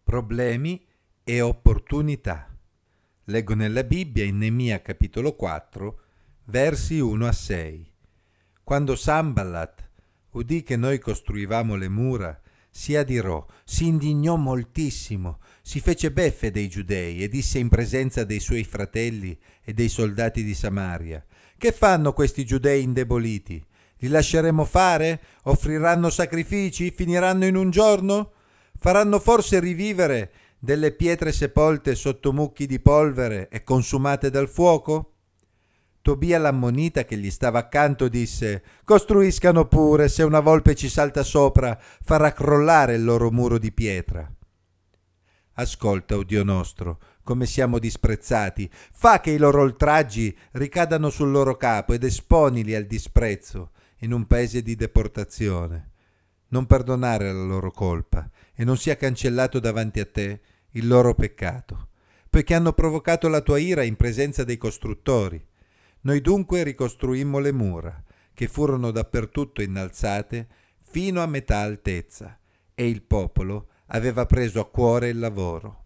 Problemi e opportunità. Leggo nella Bibbia in Neemia capitolo 4, versi 1 a 6. Quando Sanballat udì che noi costruivamo le mura, si adirò, si indignò moltissimo, si fece beffe dei giudei e disse in presenza dei suoi fratelli e dei soldati di Samaria: «Che fanno questi giudei indeboliti? Li lasceremo fare? Offriranno sacrifici? Finiranno in un giorno? Faranno forse rivivere delle pietre sepolte sotto mucchi di polvere e consumate dal fuoco?» Tobia l'ammonita che gli stava accanto disse: «Costruiscano pure, se una volpe ci salta sopra farà crollare il loro muro di pietra». Ascolta, o Dio nostro, come siamo disprezzati. Fa che i loro oltraggi ricadano sul loro capo ed esponili al disprezzo in un paese di deportazione. Non perdonare la loro colpa e non sia cancellato davanti a te il loro peccato, poiché hanno provocato la tua ira in presenza dei costruttori. Noi dunque ricostruimmo le mura, che furono dappertutto innalzate fino a metà altezza, e il popolo aveva preso a cuore il lavoro.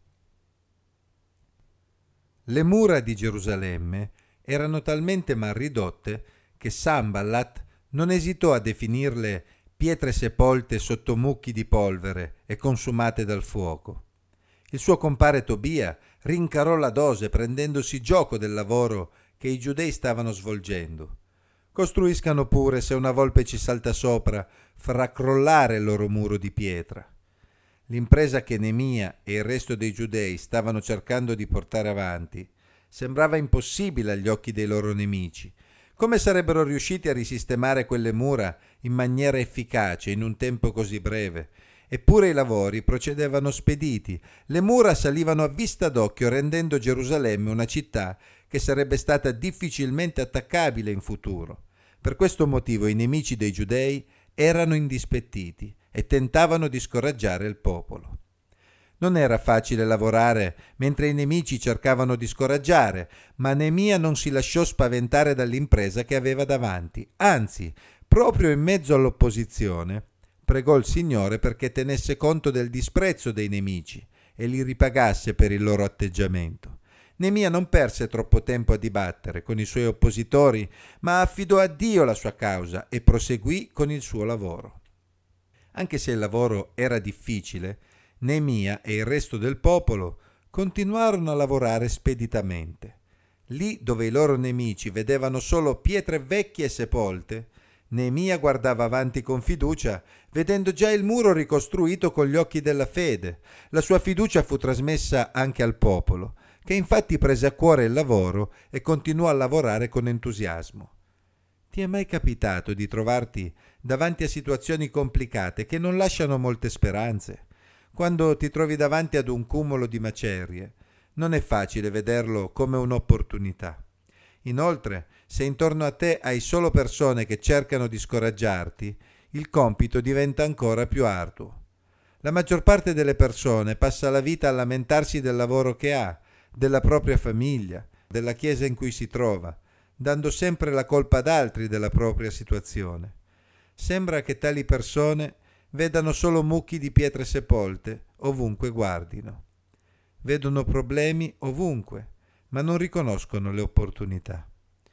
Le mura di Gerusalemme erano talmente mal ridotte che Sanballat non esitò a definirle pietre sepolte sotto mucchi di polvere e consumate dal fuoco. Il suo compare Tobia rincarò la dose prendendosi gioco del lavoro che i giudei stavano svolgendo. «Costruiscano pure, se una volpe ci salta sopra, farà crollare il loro muro di pietra». L'impresa che Neemia e il resto dei giudei stavano cercando di portare avanti sembrava impossibile agli occhi dei loro nemici. Come sarebbero riusciti a risistemare quelle mura in maniera efficace in un tempo così breve? Eppure i lavori procedevano spediti. Le mura salivano a vista d'occhio, rendendo Gerusalemme una città che sarebbe stata difficilmente attaccabile in futuro. Per questo motivo i nemici dei giudei erano indispettiti e tentavano di scoraggiare il popolo. Non era facile lavorare mentre i nemici cercavano di scoraggiare, ma Neemia non si lasciò spaventare dall'impresa che aveva davanti. Anzi, proprio in mezzo all'opposizione, pregò il Signore perché tenesse conto del disprezzo dei nemici e li ripagasse per il loro atteggiamento. Neemia non perse troppo tempo a dibattere con i suoi oppositori, ma affidò a Dio la sua causa e proseguì con il suo lavoro. Anche se il lavoro era difficile, Neemia e il resto del popolo continuarono a lavorare speditamente. Lì dove i loro nemici vedevano solo pietre vecchie e sepolte, Neemia guardava avanti con fiducia, vedendo già il muro ricostruito con gli occhi della fede. La sua fiducia fu trasmessa anche al popolo, che infatti prese a cuore il lavoro e continuò a lavorare con entusiasmo. Ti è mai capitato di trovarti davanti a situazioni complicate che non lasciano molte speranze? Quando ti trovi davanti ad un cumulo di macerie, non è facile vederlo come un'opportunità. Inoltre, se intorno a te hai solo persone che cercano di scoraggiarti, il compito diventa ancora più arduo. La maggior parte delle persone passa la vita a lamentarsi del lavoro che ha, della propria famiglia, della chiesa in cui si trova, dando sempre la colpa ad altri della propria situazione. Sembra che tali persone vedano solo mucchi di pietre sepolte ovunque guardino. Vedono problemi ovunque, ma non riconoscono le opportunità.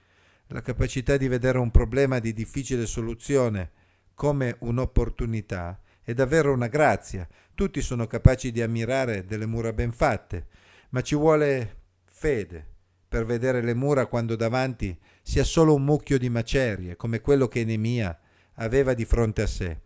La capacità di vedere un problema di difficile soluzione come un'opportunità è davvero una grazia. Tutti sono capaci di ammirare delle mura ben fatte, ma ci vuole fede per vedere le mura quando davanti sia solo un mucchio di macerie, come quello che Neemia aveva di fronte a sé.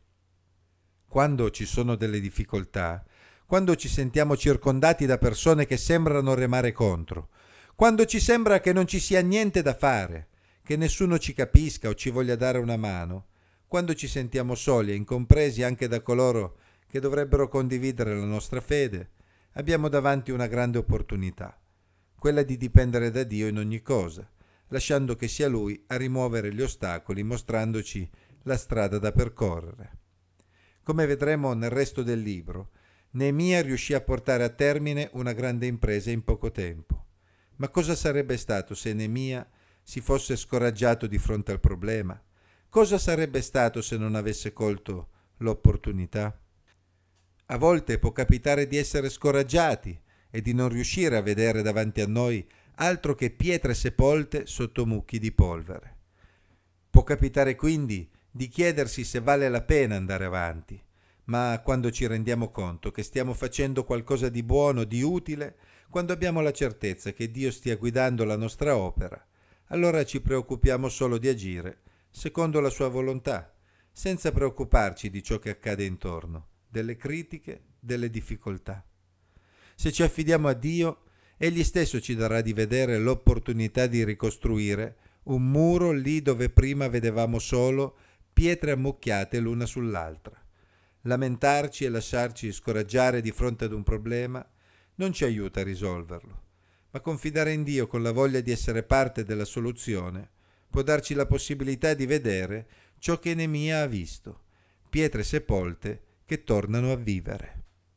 Quando ci sono delle difficoltà, quando ci sentiamo circondati da persone che sembrano remare contro, quando ci sembra che non ci sia niente da fare, che nessuno ci capisca o ci voglia dare una mano, quando ci sentiamo soli e incompresi anche da coloro che dovrebbero condividere la nostra fede, abbiamo davanti una grande opportunità, quella di dipendere da Dio in ogni cosa, lasciando che sia Lui a rimuovere gli ostacoli, mostrandoci la strada da percorrere. Come vedremo nel resto del libro, Neemia riuscì a portare a termine una grande impresa in poco tempo. Ma cosa sarebbe stato se Neemia si fosse scoraggiato di fronte al problema? Cosa sarebbe stato se non avesse colto l'opportunità? A volte può capitare di essere scoraggiati e di non riuscire a vedere davanti a noi altro che pietre sepolte sotto mucchi di polvere. Può capitare quindi di chiedersi se vale la pena andare avanti, ma quando ci rendiamo conto che stiamo facendo qualcosa di buono, di utile, quando abbiamo la certezza che Dio stia guidando la nostra opera, allora ci preoccupiamo solo di agire secondo la sua volontà, senza preoccuparci di ciò che accade intorno, delle critiche, delle difficoltà. Se ci affidiamo a Dio, Egli stesso ci darà di vedere l'opportunità di ricostruire un muro lì dove prima vedevamo solo pietre ammucchiate l'una sull'altra. Lamentarci e lasciarci scoraggiare di fronte ad un problema non ci aiuta a risolverlo, ma confidare in Dio con la voglia di essere parte della soluzione può darci la possibilità di vedere ciò che Nemia ha visto, pietre sepolte che tornano a vivere.